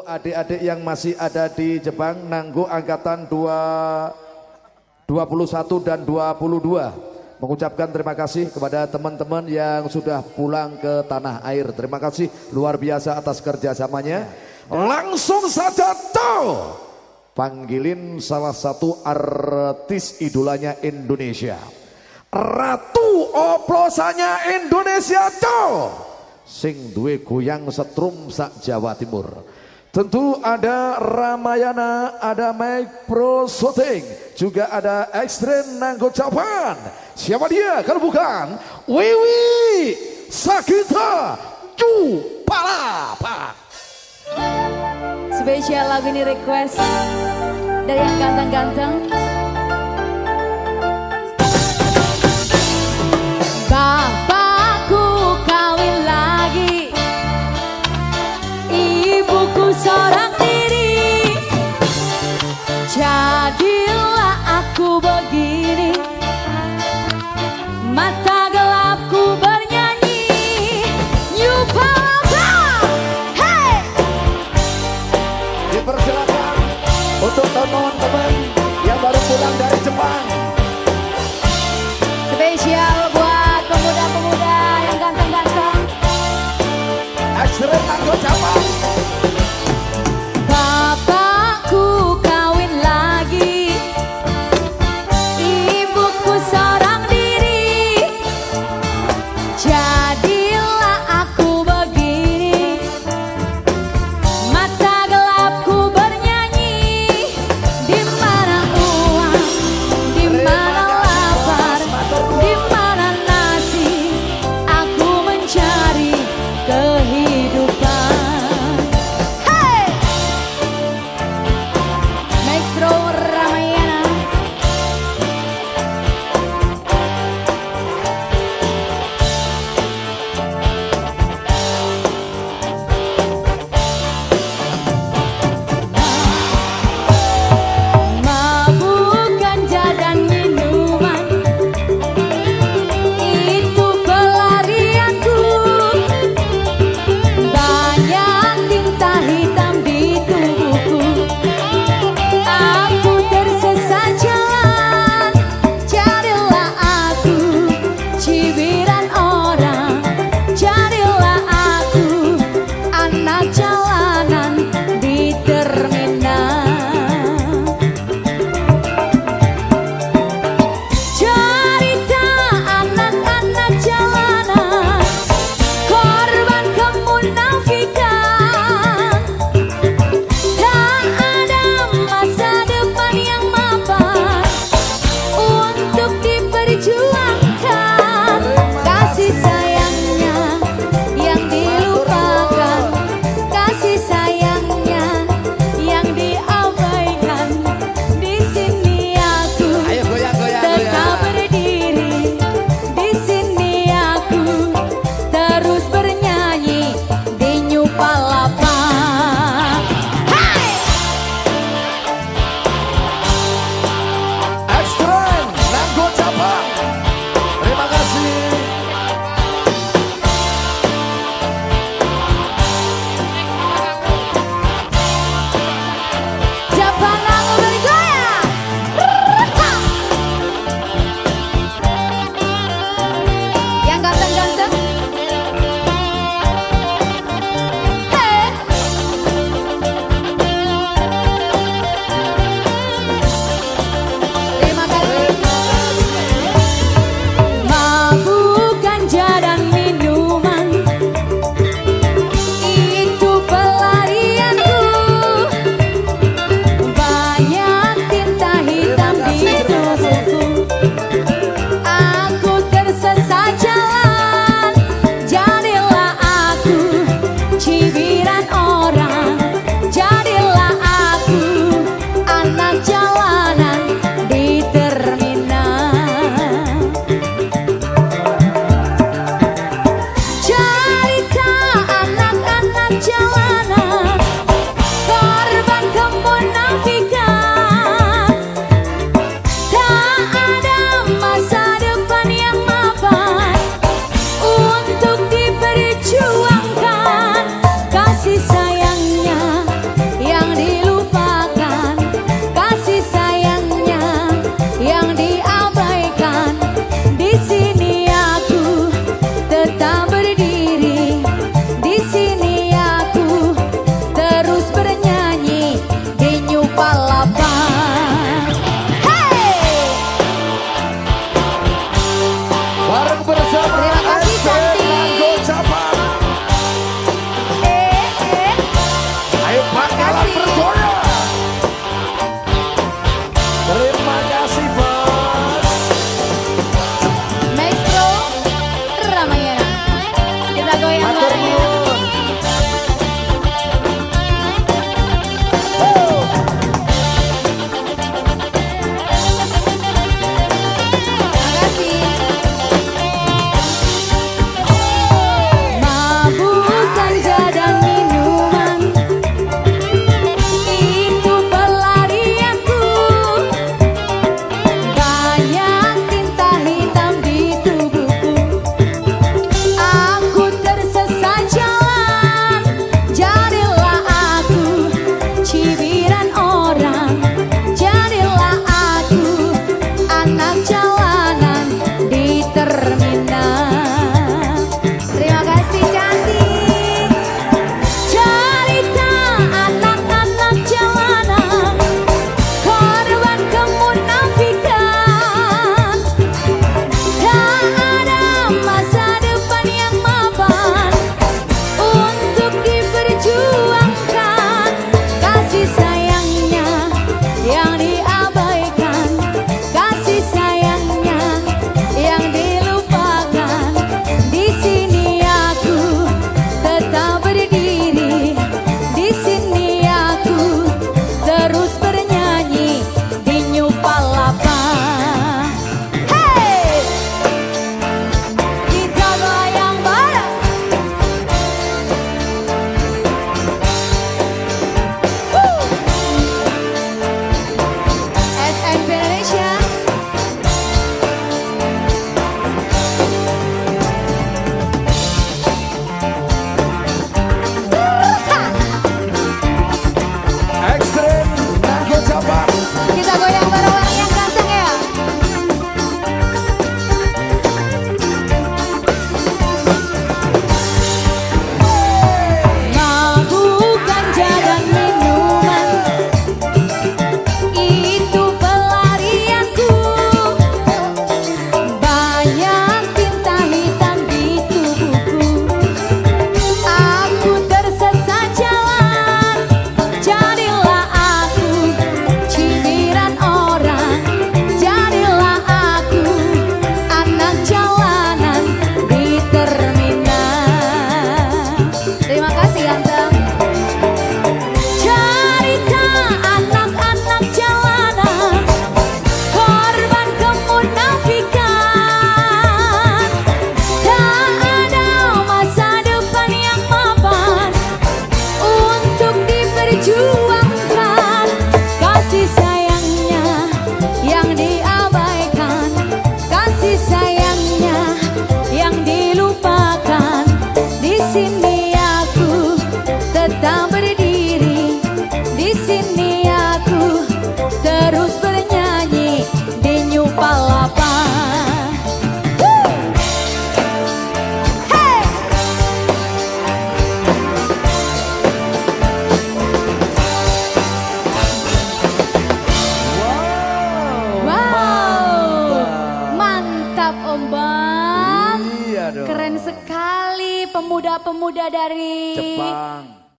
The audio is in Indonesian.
adik-adik yang masih ada di Jepang, Nanggo angkatan 21 dan 22. Mengucapkan terima kasih kepada teman-teman yang sudah pulang ke tanah air. Terima kasih luar biasa atas kerjasamanya. Langsung saja tuh panggilin salah satu artis idolanya Indonesia, Ratu oplosannya Indonesia tuh, sing duwe goyang setrum sak Jawa Timur. Tentu ada Ramayana, ada Mike Pro Shooting, juga ada Extreme Nanggo Japan. Siapa dia kalau bukan Wiwi Sakita Jupalapa. Spesial lagu ini request dari yang ganteng-ganteng. Bapakku kawin lagi, ibuku seorang diri, jadilah aku begini, mata gelapku bernyanyi. Yupalapa, hey! Dipersilakan untuk teman-teman yang baru pulang dari Jepang. Spesial buat pemuda-pemuda perjuangkan, kasih sayangnya yang diabaikan, kasih sayangnya yang dilupakan. Di sini aku tetap berdiri, di sini aku terus bernyanyi di New Palapa. Mantap Om Bang. Iya dong. Keren sekali pemuda-pemuda dari Jepang.